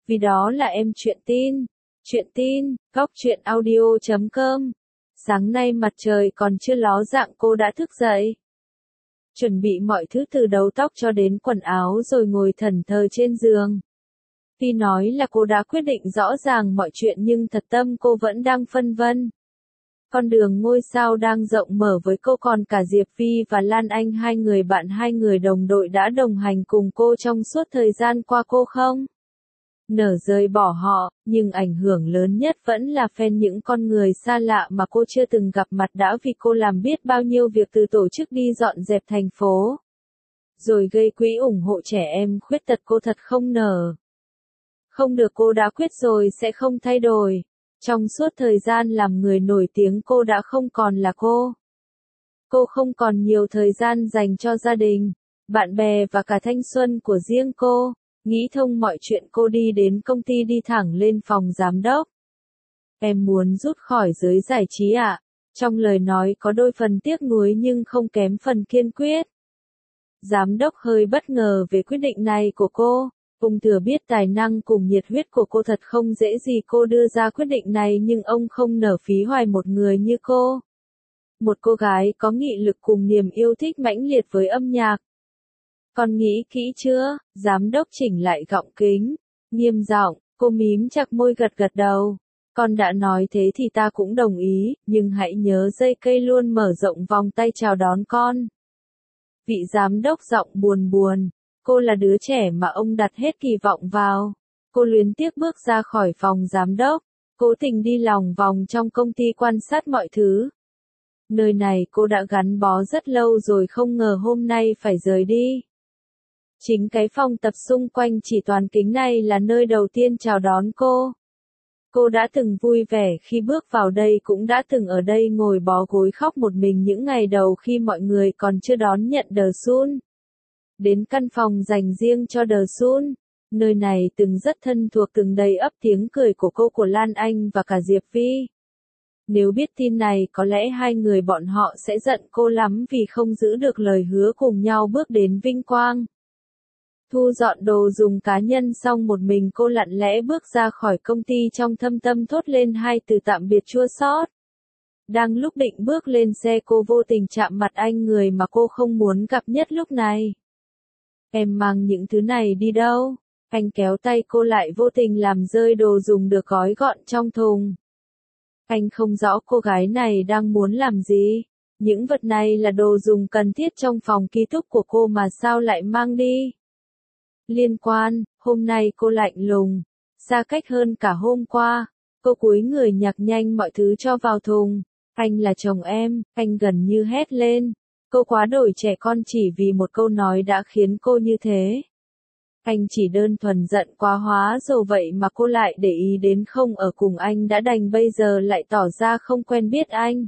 Vì đó là em Chuyện tin, góc truyện audio.com. Sáng nay mặt trời còn chưa ló dạng cô đã thức dậy. Chuẩn bị mọi thứ từ đầu tóc cho đến quần áo rồi ngồi thẫn thờ trên giường. Tuy nói là cô đã quyết định rõ ràng mọi chuyện nhưng thật tâm cô vẫn đang phân vân. Con đường ngôi sao đang rộng mở với cô, còn cả Diệp Vi và Lan Anh, hai người bạn, hai người đồng đội đã đồng hành cùng cô trong suốt thời gian qua, cô không nỡ rời bỏ họ, nhưng ảnh hưởng lớn nhất vẫn là fan những con người xa lạ mà cô chưa từng gặp mặt đã vì cô làm biết bao nhiêu việc, từ tổ chức đi dọn dẹp thành phố, rồi gây quỹ ủng hộ trẻ em khuyết tật. Cô thật không nỡ. Không được, cô đã quyết rồi sẽ không thay đổi. Trong suốt thời gian làm người nổi tiếng, cô đã không còn là cô. Cô không còn nhiều thời gian dành cho gia đình, bạn bè và cả thanh xuân của riêng cô. Nghĩ thông mọi chuyện, cô đi đến công ty, đi thẳng lên phòng giám đốc. Em muốn rút khỏi giới giải trí ạ? Trong lời nói có đôi phần tiếc nuối nhưng không kém phần kiên quyết. Giám đốc hơi bất ngờ về quyết định này của cô. Ông thừa biết tài năng cùng nhiệt huyết của cô thật không dễ gì cô đưa ra quyết định này, nhưng ông không nỡ phí hoài một người như cô. Một cô gái có nghị lực cùng niềm yêu thích mãnh liệt với âm nhạc. Con nghĩ kỹ chưa? Giám đốc chỉnh lại gọng kính, nghiêm giọng, cô mím chặt môi gật gật đầu. Con đã nói thế thì ta cũng đồng ý, nhưng hãy nhớ dây cây luôn mở rộng vòng tay chào đón con. Vị giám đốc giọng buồn buồn. Cô là đứa trẻ mà ông đặt hết kỳ vọng vào. Cô luyến tiếc bước ra khỏi phòng giám đốc, cố tình đi lòng vòng trong công ty quan sát mọi thứ. Nơi này cô đã gắn bó rất lâu rồi, không ngờ hôm nay phải rời đi. Chính cái phòng tập xung quanh chỉ toàn kính này là nơi đầu tiên chào đón cô. Cô đã từng vui vẻ khi bước vào đây, cũng đã từng ở đây ngồi bó gối khóc một mình những ngày đầu khi mọi người còn chưa đón nhận The Sun. Đến căn phòng dành riêng cho The Sun. Nơi này từng rất thân thuộc, từng đầy ắp tiếng cười của cô, của Lan Anh và cả Diệp Vi. Nếu biết tin này có lẽ hai người bọn họ sẽ giận cô lắm vì không giữ được lời hứa cùng nhau bước đến vinh quang. Thu dọn đồ dùng cá nhân xong, một mình cô lặng lẽ bước ra khỏi công ty, trong thâm tâm thốt lên hai từ tạm biệt chua xót. Đang lúc định bước lên xe, cô vô tình chạm mặt anh, người mà cô không muốn gặp nhất lúc này. Em mang những thứ này đi đâu? Anh kéo tay cô lại, vô tình làm rơi đồ dùng được gói gọn trong thùng. Anh không rõ cô gái này đang muốn làm gì. Những vật này là đồ dùng cần thiết trong phòng ký túc của cô mà sao lại mang đi? Liên quan, hôm nay cô lạnh lùng, xa cách hơn cả hôm qua. Cô cúi người nhặt nhanh mọi thứ cho vào thùng. Anh là chồng em, anh gần như hét lên. Cô quá đổi trẻ con chỉ vì một câu nói đã khiến cô như thế. Anh chỉ đơn thuần giận quá, hóa rồi vậy mà cô lại để ý đến không ở cùng anh đã đành, bây giờ lại tỏ ra không quen biết anh.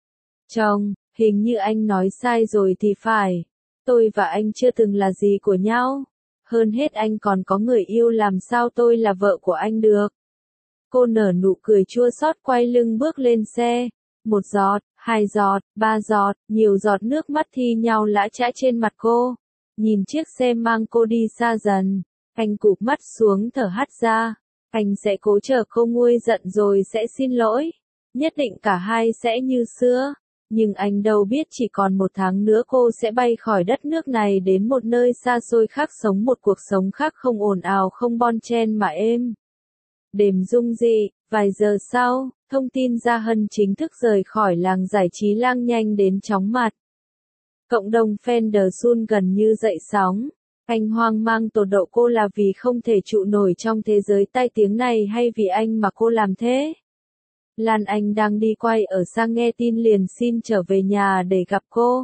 Chồng, hình như anh nói sai rồi thì phải. Tôi và anh chưa từng là gì của nhau. Hơn hết anh còn có người yêu, làm sao tôi là vợ của anh được. Cô nở nụ cười chua xót, quay lưng bước lên xe. Một giọt, hai giọt, ba giọt, nhiều giọt nước mắt thi nhau lã chã trên mặt cô. Nhìn chiếc xe mang cô đi xa dần, anh cụp mắt xuống thở hắt ra. Anh sẽ cố chờ cô nguôi giận rồi sẽ xin lỗi. Nhất định cả hai sẽ như xưa. Nhưng anh đâu biết chỉ còn 1 tháng nữa cô sẽ bay khỏi đất nước này đến một nơi xa xôi khác, sống một cuộc sống khác, không ồn ào, không bon chen mà êm đềm dung dị. Vài giờ sau, thông tin Gia Hân chính thức rời khỏi làng giải trí lang nhanh đến chóng mặt. Cộng đồng fan The Sun gần như dậy sóng. Anh hoang mang tột độ, cô là vì không thể trụ nổi trong thế giới tai tiếng này hay vì anh mà cô làm thế? Lan Anh đang đi quay ở xa, nghe tin liền xin trở về nhà để gặp cô.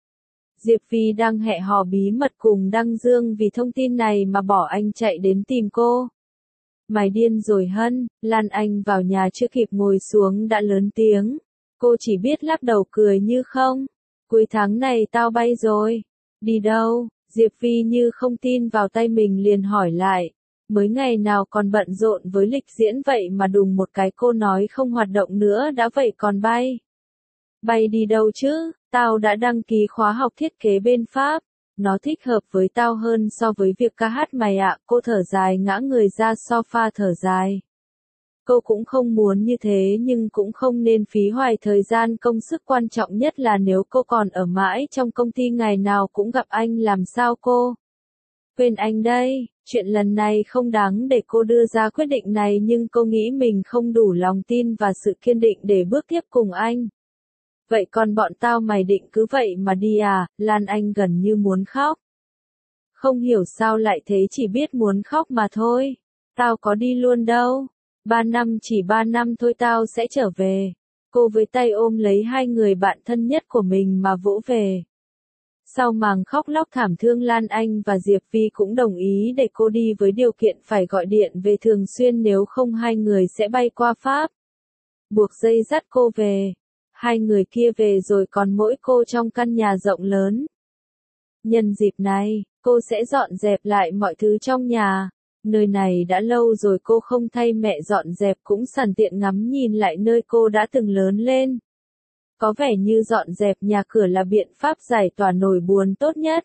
Diệp Vi đang hẹn hò bí mật cùng Đăng Dương, vì thông tin này mà bỏ anh chạy đến tìm cô. Mày điên rồi Hân? Lan Anh vào nhà chưa kịp ngồi xuống đã lớn tiếng. Cô chỉ biết lắc đầu cười như không. Cuối tháng này tao bay rồi. Đi đâu? Diệp Vi như không tin vào tay mình liền hỏi lại. Mới ngày nào còn bận rộn với lịch diễn vậy mà đùng một cái cô nói không hoạt động nữa đã vậy còn bay. Bay đi đâu chứ? Tao đã đăng ký khóa học thiết kế bên Pháp. Nó thích hợp với tao hơn so với việc ca hát mày ạ. Cô thở dài ngã người ra sofa thở dài. Cô cũng không muốn như thế nhưng cũng không nên phí hoài thời gian công sức, quan trọng nhất là nếu cô còn ở mãi trong công ty ngày nào cũng gặp anh làm sao cô quên anh đây. Chuyện lần này không đáng để cô đưa ra quyết định này nhưng cô nghĩ mình không đủ lòng tin và sự kiên định để bước tiếp cùng anh. Vậy còn bọn tao mày định cứ vậy mà đi à? Lan Anh gần như muốn khóc. Không hiểu sao lại thế, chỉ biết muốn khóc mà thôi. Tao có đi luôn đâu. 3 năm, chỉ 3 năm thôi tao sẽ trở về. Cô với tay ôm lấy hai người bạn thân nhất của mình mà vỗ về. Sau màn khóc lóc thảm thương, Lan Anh và Diệp Vi cũng đồng ý để cô đi với điều kiện phải gọi điện về thường xuyên, nếu không hai người sẽ bay qua Pháp. Buộc dây dắt cô về. Hai người kia về rồi còn mỗi cô trong căn nhà rộng lớn. Nhân dịp này, cô sẽ dọn dẹp lại mọi thứ trong nhà. Nơi này đã lâu rồi cô không thay mẹ dọn dẹp, cũng sẵn tiện ngắm nhìn lại nơi cô đã từng lớn lên. Có vẻ như dọn dẹp nhà cửa là biện pháp giải tỏa nỗi buồn tốt nhất.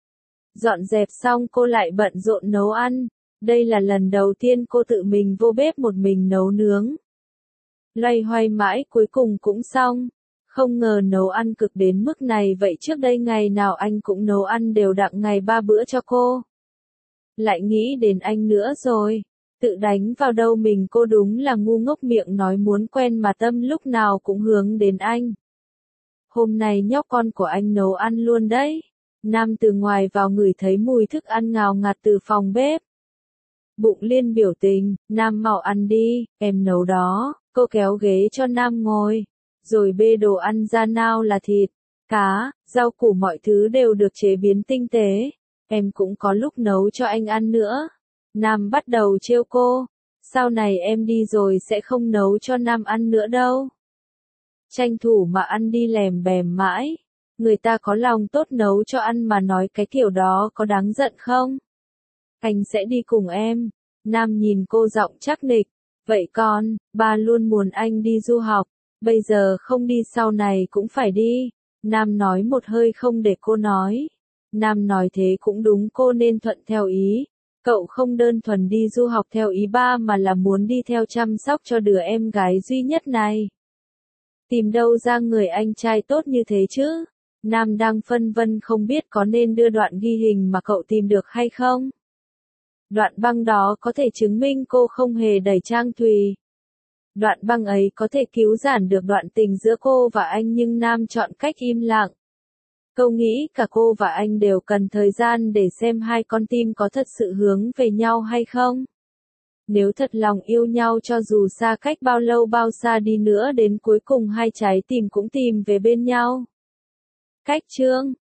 Dọn dẹp xong cô lại bận rộn nấu ăn. Đây là lần đầu tiên cô tự mình vô bếp một mình nấu nướng. Loay hoay mãi cuối cùng cũng xong. Không ngờ nấu ăn cực đến mức này, vậy trước đây ngày nào anh cũng nấu ăn đều đặn ngày 3 bữa cho cô. Lại nghĩ đến anh nữa rồi. Tự đánh vào đầu mình, cô đúng là ngu ngốc, miệng nói muốn quen mà tâm lúc nào cũng hướng đến anh. Hôm nay nhóc con của anh nấu ăn luôn đấy. Nam từ ngoài vào ngửi thấy mùi thức ăn ngào ngạt từ phòng bếp. Bụng Liên biểu tình, Nam mau ăn đi, em nấu đó. Cô kéo ghế cho Nam ngồi, rồi bê đồ ăn ra, nào là thịt, cá, rau củ, mọi thứ đều được chế biến tinh tế. Em cũng có lúc nấu cho anh ăn nữa. Nam bắt đầu trêu cô. Sau này em đi rồi sẽ không nấu cho Nam ăn nữa đâu. Tranh thủ mà ăn đi, lèm bèm mãi. Người ta có lòng tốt nấu cho ăn mà nói cái kiểu đó có đáng giận không? Anh sẽ đi cùng em. Nam nhìn cô giọng chắc nịch. Vậy con, ba luôn muốn anh đi du học. Bây giờ không đi sau này cũng phải đi. Nam nói một hơi không để cô nói. Nam nói thế cũng đúng, cô nên thuận theo ý. Cậu không đơn thuần đi du học theo ý ba mà là muốn đi theo chăm sóc cho đứa em gái duy nhất này. Tìm đâu ra người anh trai tốt như thế chứ? Nam đang phân vân không biết có nên đưa đoạn ghi hình mà cậu tìm được hay không. Đoạn băng đó có thể chứng minh cô không hề đẩy Trang Thùy. Đoạn băng ấy có thể cứu giãn được đoạn tình giữa cô và anh, nhưng Nam chọn cách im lặng. Câu nghĩ cả cô và anh đều cần thời gian để xem hai con tim có thật sự hướng về nhau hay không. Nếu thật lòng yêu nhau, cho dù xa cách bao lâu bao xa đi nữa, đến cuối cùng hai trái tim cũng tìm về bên nhau. Cách chương